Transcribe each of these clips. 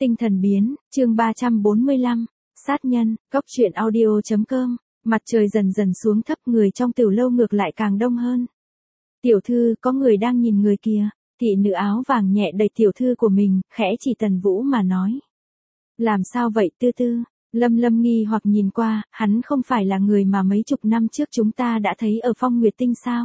Tinh thần biến, chương 345, sát nhân, góc truyện audio.com, mặt trời dần dần xuống thấp, người trong tiểu lâu ngược lại càng đông hơn. Tiểu thư, có người đang nhìn người kìa, thị nữ áo vàng nhẹ đẩy tiểu thư của mình, khẽ chỉ Tần Vũ mà nói. Làm sao vậy Tư Tư? Lâm Lâm nghi hoặc nhìn qua, hắn không phải là người mà mấy chục năm trước chúng ta đã thấy ở Phong Nguyệt Tinh sao?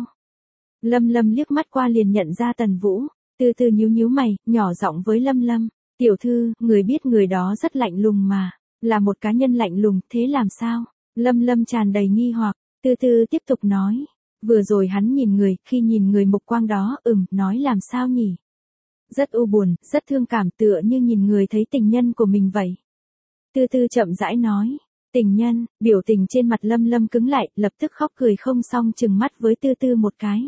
Lâm Lâm liếc mắt qua liền nhận ra Tần Vũ, Tư Tư nhíu nhíu mày, nhỏ giọng với Lâm Lâm. Tiểu thư, người biết người đó rất lạnh lùng mà, là một cá nhân lạnh lùng, thế làm sao? Lâm Lâm tràn đầy nghi hoặc, Tư Tư tiếp tục nói. Vừa rồi hắn nhìn người, khi nhìn người mục quang đó, nói làm sao nhỉ? Rất u buồn, rất thương cảm, tựa như nhìn người thấy tình nhân của mình vậy. Tư Tư chậm rãi nói. Tình nhân, biểu tình trên mặt Lâm Lâm cứng lại, lập tức khóc cười không xong chừng mắt với Tư Tư một cái.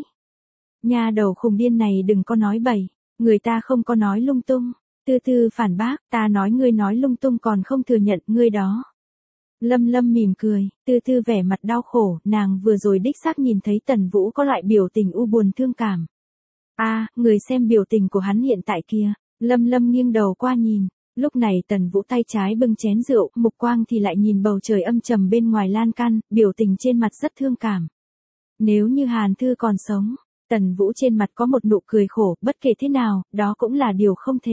Nha đầu khùng điên này đừng có nói bậy, người ta không có nói lung tung. Tư Tư phản bác, ta nói ngươi nói lung tung còn không thừa nhận ngươi đó. Lâm Lâm mỉm cười, Tư Tư vẻ mặt đau khổ, nàng vừa rồi đích xác nhìn thấy Tần Vũ có loại biểu tình u buồn thương cảm. Người xem biểu tình của hắn hiện tại kia. Lâm Lâm nghiêng đầu qua nhìn, lúc này Tần Vũ tay trái bưng chén rượu, mục quang thì lại nhìn bầu trời âm trầm bên ngoài lan can, biểu tình trên mặt rất thương cảm. Nếu như Hàn Thư còn sống, Tần Vũ trên mặt có một nụ cười khổ, bất kể thế nào, đó cũng là điều không thể.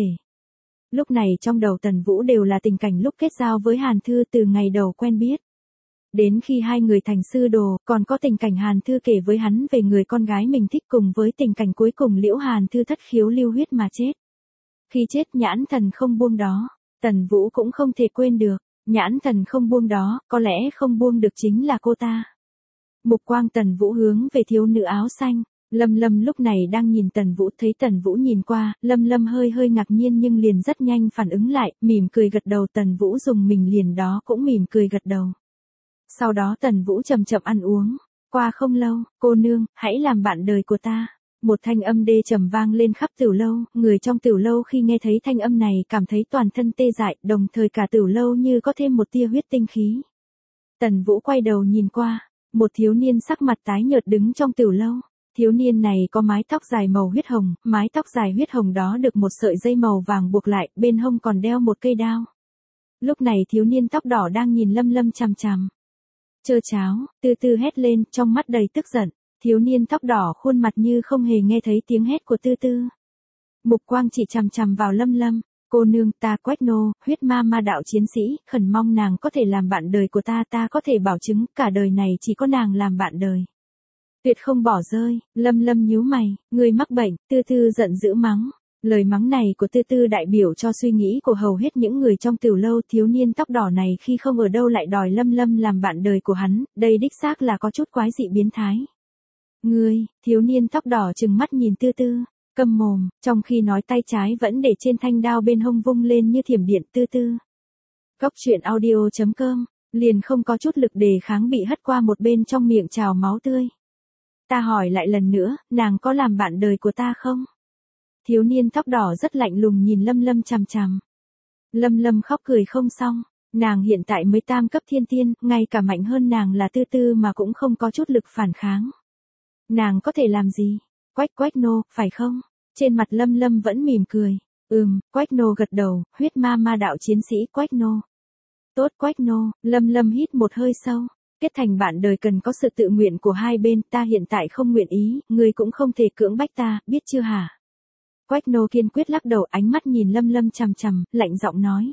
Lúc này trong đầu Tần Vũ đều là tình cảnh lúc kết giao với Hàn Thư từ ngày đầu quen biết. Đến khi hai người thành sư đồ, còn có tình cảnh Hàn Thư kể với hắn về người con gái mình thích cùng với tình cảnh cuối cùng Liễu Hàn Thư thất khiếu lưu huyết mà chết. Khi chết nhãn thần không buông đó, Tần Vũ cũng không thể quên được, nhãn thần không buông đó, có lẽ không buông được chính là cô ta. Mục quang Tần Vũ hướng về thiếu nữ áo xanh. Lâm Lâm lúc này đang nhìn Tần Vũ, thấy Tần Vũ nhìn qua, Lâm Lâm hơi hơi ngạc nhiên nhưng liền rất nhanh phản ứng lại, mỉm cười gật đầu. Tần Vũ dùng mình liền đó cũng mỉm cười gật đầu. Sau đó Tần Vũ chậm chậm ăn uống. Qua không lâu, cô nương, hãy làm bạn đời của ta. Một thanh âm đê trầm vang lên khắp tiểu lâu, người trong tiểu lâu khi nghe thấy thanh âm này cảm thấy toàn thân tê dại, đồng thời cả tiểu lâu như có thêm một tia huyết tinh khí. Tần Vũ quay đầu nhìn qua, một thiếu niên sắc mặt tái nhợt đứng trong tiểu lâu. Thiếu niên này có mái tóc dài màu huyết hồng, mái tóc dài huyết hồng đó được một sợi dây màu vàng buộc lại, bên hông còn đeo một cây đao. Lúc này thiếu niên tóc đỏ đang nhìn Lâm Lâm chằm chằm. Chơ cháo, Tư Tư hét lên, trong mắt đầy tức giận. Thiếu niên tóc đỏ khuôn mặt như không hề nghe thấy tiếng hét của Tư Tư. Mục quang chỉ chằm chằm vào Lâm Lâm. Cô nương, ta Quách Nô, huyết ma đạo chiến sĩ, khẩn mong nàng có thể làm bạn đời của ta, ta có thể bảo chứng cả đời này chỉ có nàng làm bạn đời. Tuyệt không bỏ rơi. Lâm Lâm nhíu mày, ngươi mắc bệnh. Tư Tư giận dữ mắng. Lời mắng này của Tư Tư đại biểu cho suy nghĩ của hầu hết những người trong tiểu lâu. Thiếu niên tóc đỏ này khi không ở đâu lại đòi Lâm Lâm làm bạn đời của hắn, đây đích xác là có chút quái dị biến thái. Ngươi, thiếu niên tóc đỏ trừng mắt nhìn Tư Tư, câm mồm, trong khi nói tay trái vẫn để trên thanh đao bên hông vung lên như thiểm điện. Tư Tư. Góc truyện audio.com, liền không có chút lực đề kháng bị hất qua một bên, trong miệng trào máu tươi. Ta hỏi lại lần nữa, nàng có làm bạn đời của ta không? Thiếu niên tóc đỏ rất lạnh lùng nhìn Lâm Lâm chằm chằm. Lâm Lâm khóc cười không xong, nàng hiện tại mới tam cấp thiên tiên, ngay cả mạnh hơn nàng là Tư Tư mà cũng không có chút lực phản kháng. Nàng có thể làm gì? Quách Nô, phải không? Trên mặt Lâm Lâm vẫn mỉm cười. Quách Nô gật đầu, huyết ma đạo chiến sĩ Quách Nô. Tốt Quách Nô. Lâm Lâm hít một hơi sâu. Kết thành bạn đời cần có sự tự nguyện của hai bên, ta hiện tại không nguyện ý, ngươi cũng không thể cưỡng bách ta, biết chưa hả? Quách Nô kiên quyết lắc đầu, ánh mắt nhìn Lâm Lâm chằm chằm, lạnh giọng nói.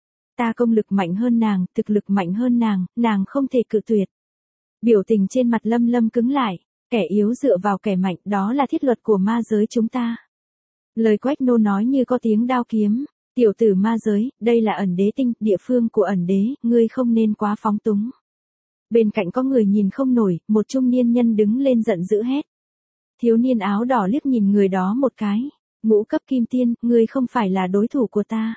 Ta công lực mạnh hơn nàng, thực lực mạnh hơn nàng không thể cự tuyệt. Biểu tình trên mặt Lâm Lâm cứng lại, kẻ yếu dựa vào kẻ mạnh, đó là thiết luật của ma giới chúng ta. Lời Quách Nô nói như có tiếng đao kiếm. Tiểu tử ma giới, đây là ẩn đế tinh, địa phương của ẩn đế, ngươi không nên quá phóng túng. Bên cạnh có người nhìn không nổi, một trung niên nhân đứng lên giận dữ hét. Thiếu niên áo đỏ liếc nhìn người đó một cái. Ngũ cấp kim tiên, ngươi không phải là đối thủ của ta.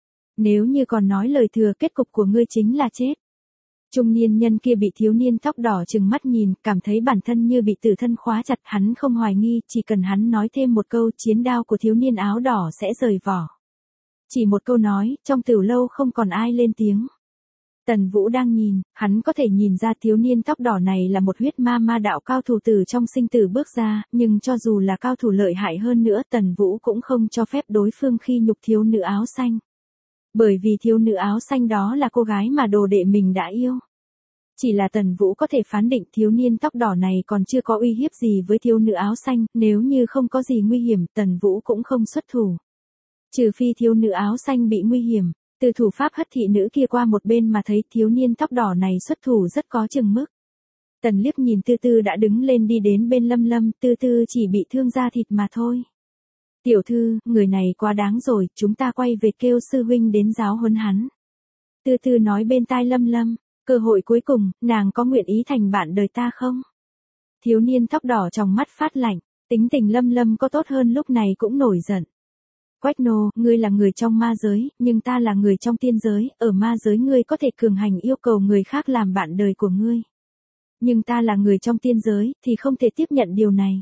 Nếu như còn nói lời thừa, kết cục của ngươi chính là chết. Trung niên nhân kia bị thiếu niên tóc đỏ trừng mắt nhìn, cảm thấy bản thân như bị tử thân khóa chặt, hắn không hoài nghi, chỉ cần hắn nói thêm một câu, chiến đao của thiếu niên áo đỏ sẽ rời vỏ. Chỉ một câu nói, trong tiểu lâu không còn ai lên tiếng. Tần Vũ đang nhìn, hắn có thể nhìn ra thiếu niên tóc đỏ này là một huyết ma đạo cao thủ từ trong sinh tử bước ra, nhưng cho dù là cao thủ lợi hại hơn nữa, Tần Vũ cũng không cho phép đối phương khi nhục thiếu nữ áo xanh. Bởi vì thiếu nữ áo xanh đó là cô gái mà đồ đệ mình đã yêu. Chỉ là Tần Vũ có thể phán định thiếu niên tóc đỏ này còn chưa có uy hiếp gì với thiếu nữ áo xanh, nếu như không có gì nguy hiểm, Tần Vũ cũng không xuất thủ. Trừ phi thiếu nữ áo xanh bị nguy hiểm, từ thủ pháp hất thị nữ kia qua một bên mà thấy thiếu niên tóc đỏ này xuất thủ rất có chừng mực. Tần liếc nhìn Tư Tư đã đứng lên đi đến bên Lâm Lâm, Tư Tư chỉ bị thương da thịt mà thôi. Tiểu thư, người này quá đáng rồi, chúng ta quay về kêu sư huynh đến giáo huấn hắn. Tư Tư nói bên tai Lâm Lâm, cơ hội cuối cùng, nàng có nguyện ý thành bạn đời ta không? Thiếu niên tóc đỏ trong mắt phát lạnh, tính tình Lâm Lâm có tốt hơn lúc này cũng nổi giận. Quách nô, ngươi là người trong ma giới, nhưng ta là người trong tiên giới, ở ma giới ngươi có thể cường hành yêu cầu người khác làm bạn đời của ngươi. Nhưng ta là người trong tiên giới, thì không thể tiếp nhận điều này.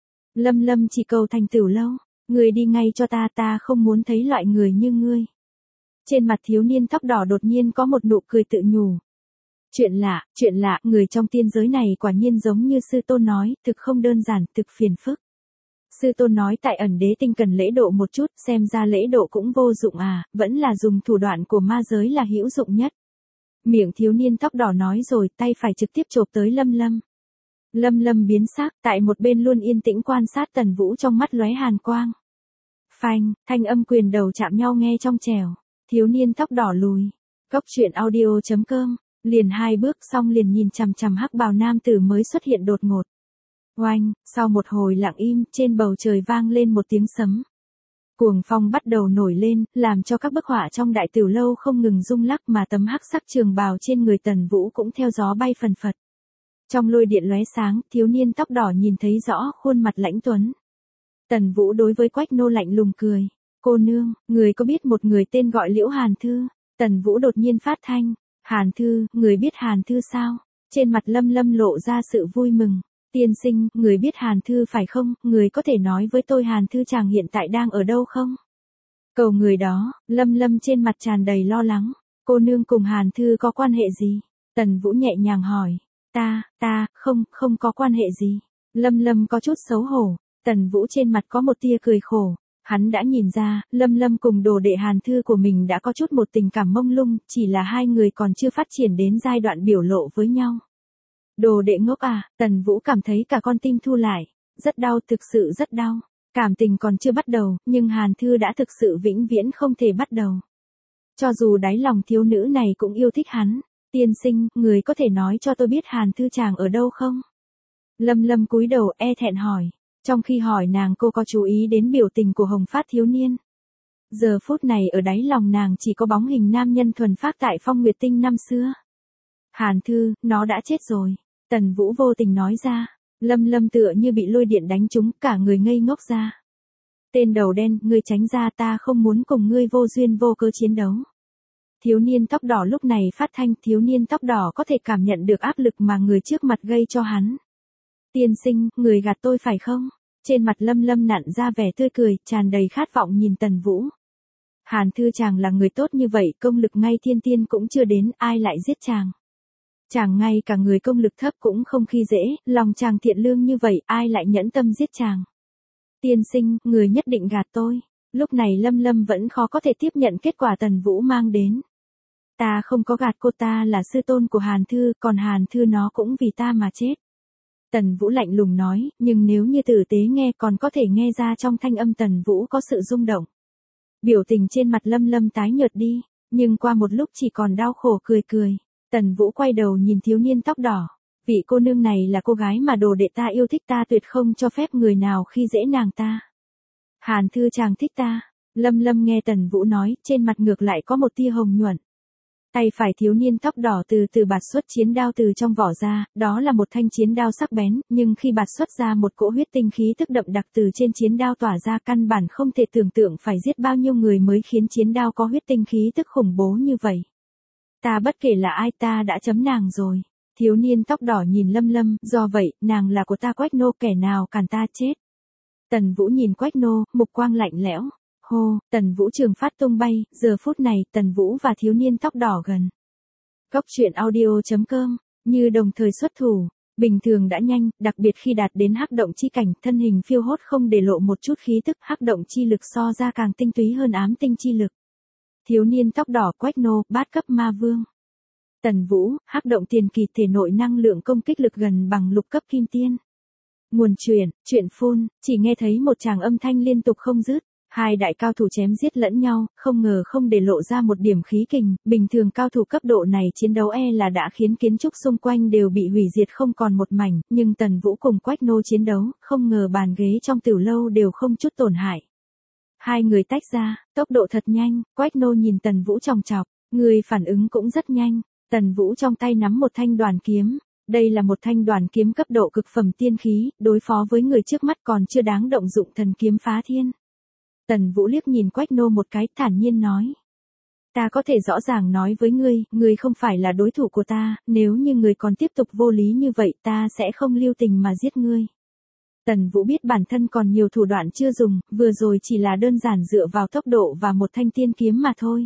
Lâm Lâm chỉ cầu thành tửu lâu, ngươi đi ngay cho ta không muốn thấy loại người như ngươi. Trên mặt thiếu niên tóc đỏ đột nhiên có một nụ cười tự nhủ. Chuyện lạ, người trong tiên giới này quả nhiên giống như sư tôn nói, thực không đơn giản, thực phiền phức. Sư tôn nói tại ẩn đế tinh cần lễ độ một chút, xem ra lễ độ cũng vô dụng à, vẫn là dùng thủ đoạn của ma giới là hữu dụng nhất. Miệng thiếu niên tóc đỏ nói rồi, tay phải trực tiếp chộp tới Lâm Lâm. Lâm Lâm biến sắc, tại một bên luôn yên tĩnh quan sát Tần Vũ trong mắt lóe hàn quang. Phanh, thanh âm quyền đầu chạm nhau nghe trong trẻo. Thiếu niên tóc đỏ lùi. Cốc truyện audio.com, liền 2 bước xong liền nhìn chằm chằm hắc bào nam tử mới xuất hiện đột ngột. Oanh, sau một hồi lặng im, trên bầu trời vang lên một tiếng sấm. Cuồng phong bắt đầu nổi lên, làm cho các bức họa trong đại tiểu lâu không ngừng rung lắc mà tấm hắc sắc trường bào trên người Tần Vũ cũng theo gió bay phần phật. Trong lôi điện lóe sáng, thiếu niên tóc đỏ nhìn thấy rõ khuôn mặt lãnh tuấn. Tần Vũ đối với Quách nô lạnh lùng cười. Cô nương, người có biết một người tên gọi Liễu Hàn Thư? Tần Vũ đột nhiên phát thanh. Hàn Thư, người biết Hàn Thư sao? Trên mặt Lâm Lâm lộ ra sự vui mừng. Tiên sinh, người biết Hàn Thư phải không? Người có thể nói với tôi Hàn Thư chàng hiện tại đang ở đâu không? Cầu người đó, Lâm Lâm trên mặt tràn đầy lo lắng. Cô nương cùng Hàn Thư có quan hệ gì? Tần Vũ nhẹ nhàng hỏi. Không có quan hệ gì. Lâm Lâm có chút xấu hổ. Tần Vũ trên mặt có một tia cười khổ. Hắn đã nhìn ra, Lâm Lâm cùng đồ đệ Hàn Thư của mình đã có chút một tình cảm mông lung, chỉ là hai người còn chưa phát triển đến giai đoạn biểu lộ với nhau. Đồ đệ ngốc à, Tần Vũ cảm thấy cả con tim thu lại. Rất đau, thực sự rất đau. Cảm tình còn chưa bắt đầu, nhưng Hàn Thư đã thực sự vĩnh viễn không thể bắt đầu. Cho dù đáy lòng thiếu nữ này cũng yêu thích hắn. Tiên sinh, người có thể nói cho tôi biết Hàn Thư chàng ở đâu không? Lâm Lâm cúi đầu e thẹn hỏi. Trong khi hỏi nàng cô có chú ý đến biểu tình của Hồng Phát thiếu niên. Giờ phút này ở đáy lòng nàng chỉ có bóng hình nam nhân thuần phác tại Phong Nguyệt Tinh năm xưa. Hàn Thư, nó đã chết rồi. Tần Vũ vô tình nói ra. Lâm Lâm tựa như bị lôi điện đánh trúng, cả người ngây ngốc ra. Tên đầu đen, ngươi tránh ra, ta không muốn cùng ngươi vô duyên vô cớ chiến đấu. Thiếu niên tóc đỏ lúc này phát thanh, thiếu niên tóc đỏ có thể cảm nhận được áp lực mà người trước mặt gây cho hắn. Tiên sinh, người gạt tôi phải không? Trên mặt Lâm Lâm nặn ra vẻ tươi cười, tràn đầy khát vọng nhìn Tần Vũ. Hàn Thư chàng là người tốt như vậy, công lực ngay thiên tiên cũng chưa đến, ai lại giết chàng? Chàng ngay cả người công lực thấp cũng không khi dễ, lòng chàng thiện lương như vậy, ai lại nhẫn tâm giết chàng? Tiên sinh, người nhất định gạt tôi. Lúc này Lâm Lâm vẫn khó có thể tiếp nhận kết quả Tần Vũ mang đến. Ta không có gạt cô, ta là sư tôn của Hàn Thư, còn Hàn Thư nó cũng vì ta mà chết. Tần Vũ lạnh lùng nói, nhưng nếu như tử tế nghe còn có thể nghe ra trong thanh âm Tần Vũ có sự rung động. Biểu tình trên mặt Lâm Lâm tái nhợt đi, nhưng qua một lúc chỉ còn đau khổ cười cười. Tần Vũ quay đầu nhìn thiếu niên tóc đỏ. Vị cô nương này là cô gái mà đồ đệ ta yêu thích, ta tuyệt không cho phép người nào khi dễ nàng ta. Hàn Thư chàng thích ta. Lâm Lâm nghe Tần Vũ nói, trên mặt ngược lại có một tia hồng nhuận. Tay phải thiếu niên tóc đỏ từ từ bạt xuất chiến đao từ trong vỏ ra, đó là một thanh chiến đao sắc bén, nhưng khi bạt xuất ra một cỗ huyết tinh khí tức đậm đặc từ trên chiến đao tỏa ra, căn bản không thể tưởng tượng phải giết bao nhiêu người mới khiến chiến đao có huyết tinh khí tức khủng bố như vậy. Ta bất kể là ai, ta đã chấm nàng rồi. Thiếu niên tóc đỏ nhìn Lâm Lâm, do vậy, nàng là của ta Quách nô, kẻ nào cản ta chết. Tần Vũ nhìn Quách nô, mục quang lạnh lẽo. Hô, Tần Vũ trường phát tung bay, giờ phút này, Tần Vũ và thiếu niên tóc đỏ gần. Cốc truyện audio.com, như đồng thời xuất thủ, bình thường đã nhanh, đặc biệt khi đạt đến hắc động chi cảnh, thân hình phiêu hốt không để lộ một chút khí tức, hắc động chi lực so ra càng tinh túy hơn ám tinh chi lực. Thiếu niên tóc đỏ Quách Nô, bát cấp ma vương. Tần Vũ, hắc động tiền kỳ, thể nội năng lượng công kích lực gần bằng lục cấp kim tiên. Nguồn truyện phun, chỉ nghe thấy một tràng âm thanh liên tục không dứt. Hai đại cao thủ chém giết lẫn nhau, không ngờ không để lộ ra một điểm khí kình, bình thường cao thủ cấp độ này chiến đấu là đã khiến kiến trúc xung quanh đều bị hủy diệt không còn một mảnh, nhưng Tần Vũ cùng Quách Nô chiến đấu, không ngờ bàn ghế trong tiểu lâu đều không chút tổn hại. Hai người tách ra, tốc độ thật nhanh, Quách Nô nhìn Tần Vũ chòng chọc, người phản ứng cũng rất nhanh. Tần Vũ trong tay nắm một thanh đoàn kiếm. Đây là một thanh đoàn kiếm cấp độ cực phẩm tiên khí, đối phó với người trước mắt còn chưa đáng động dụng thần kiếm phá thiên. Tần Vũ liếc nhìn Quách Nô một cái, thản nhiên nói. Ta có thể rõ ràng nói với ngươi không phải là đối thủ của ta, nếu như ngươi còn tiếp tục vô lý như vậy ta sẽ không lưu tình mà giết ngươi. Tần Vũ biết bản thân còn nhiều thủ đoạn chưa dùng, vừa rồi chỉ là đơn giản dựa vào tốc độ và một thanh tiên kiếm mà thôi.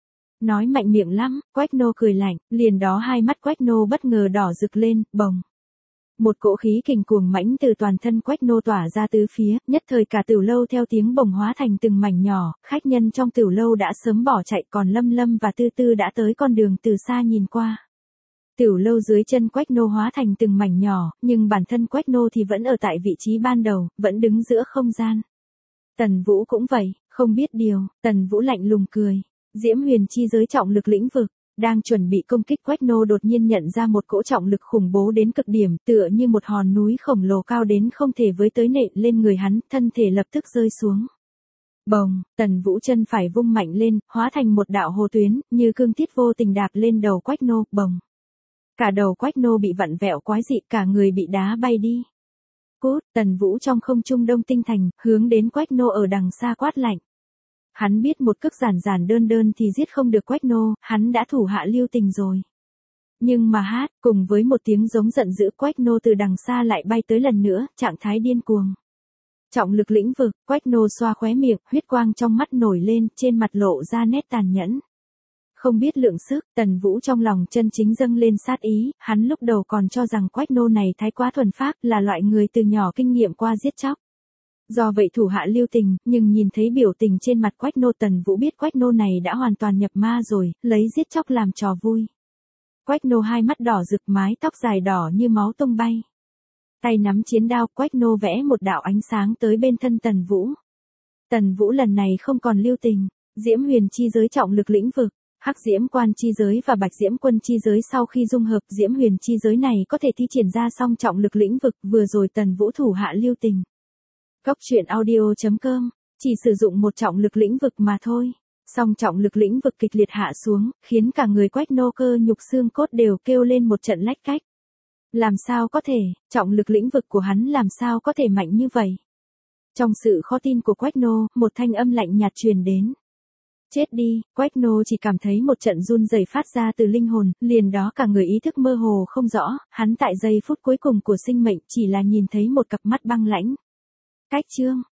Nói mạnh miệng lắm, Quách Nô cười lạnh, liền đó hai mắt Quách Nô bất ngờ đỏ rực lên, bồng. Một cỗ khí kình cuồng mãnh từ toàn thân Quách Nô tỏa ra tứ phía, nhất thời cả tiểu lâu theo tiếng bồng hóa thành từng mảnh nhỏ, khách nhân trong tiểu lâu đã sớm bỏ chạy, còn Lâm Lâm và Tư Tư đã tới con đường từ xa nhìn qua. Tiểu lâu dưới chân Quách Nô hóa thành từng mảnh nhỏ, nhưng bản thân Quách Nô thì vẫn ở tại vị trí ban đầu, vẫn đứng giữa không gian. Tần Vũ cũng vậy, không biết điều, Tần Vũ lạnh lùng cười. Diễm Huyền chi giới trọng lực lĩnh vực, đang chuẩn bị công kích Quách Nô đột nhiên nhận ra một cỗ trọng lực khủng bố đến cực điểm, tựa như một hòn núi khổng lồ cao đến không thể với tới nện lên người hắn, thân thể lập tức rơi xuống. Bồng, Tần Vũ chân phải vung mạnh lên, hóa thành một đạo hồ tuyến, như cương thiết vô tình đạp lên đầu Quách Nô, bồng. Cả đầu Quách Nô bị vặn vẹo quái dị, cả người bị đá bay đi. Cút, Tần Vũ trong không trung đông tinh thành, hướng đến Quách Nô ở đằng xa quát lạnh. Hắn biết một cước giản đơn thì giết không được Quách Nô, hắn đã thủ hạ lưu tình rồi. Nhưng mà cùng với một tiếng giống giận dữ Quách Nô từ đằng xa lại bay tới lần nữa, trạng thái điên cuồng. Trọng lực lĩnh vực, Quách Nô xoa khóe miệng, huyết quang trong mắt nổi lên, trên mặt lộ ra nét tàn nhẫn. Không biết lượng sức, Tần Vũ trong lòng chân chính dâng lên sát ý, hắn lúc đầu còn cho rằng Quách Nô này thái quá thuần phác, là loại người từ nhỏ kinh nghiệm qua giết chóc. Do vậy thủ hạ lưu tình, nhưng nhìn thấy biểu tình trên mặt Quách Nô, Tần Vũ biết Quách Nô này đã hoàn toàn nhập ma rồi, lấy giết chóc làm trò vui. Quách Nô hai mắt đỏ rực, mái tóc dài đỏ như máu tung bay. Tay nắm chiến đao, Quách Nô vẽ một đạo ánh sáng tới bên thân Tần Vũ. Tần Vũ lần này không còn lưu tình, Diễm Huyền chi giới trọng lực lĩnh vực, Hắc Diễm Quan chi giới và Bạch Diễm Quân chi giới sau khi dung hợp, Diễm Huyền chi giới này có thể thi triển ra song trọng lực lĩnh vực, vừa rồi Tần Vũ thủ hạ lưu tình. Goctruyện.audio.com, chỉ sử dụng một trọng lực lĩnh vực mà thôi. Song trọng lực lĩnh vực kịch liệt hạ xuống, khiến cả người Quách Nô cơ nhục xương cốt đều kêu lên một trận lách cách. Làm sao có thể, trọng lực lĩnh vực của hắn làm sao có thể mạnh như vậy? Trong sự khó tin của Quách Nô, một thanh âm lạnh nhạt truyền đến. Chết đi, Quách Nô chỉ cảm thấy một trận run rẩy phát ra từ linh hồn, liền đó cả người ý thức mơ hồ không rõ, hắn tại giây phút cuối cùng của sinh mệnh chỉ là nhìn thấy một cặp mắt băng lãnh. Cách chương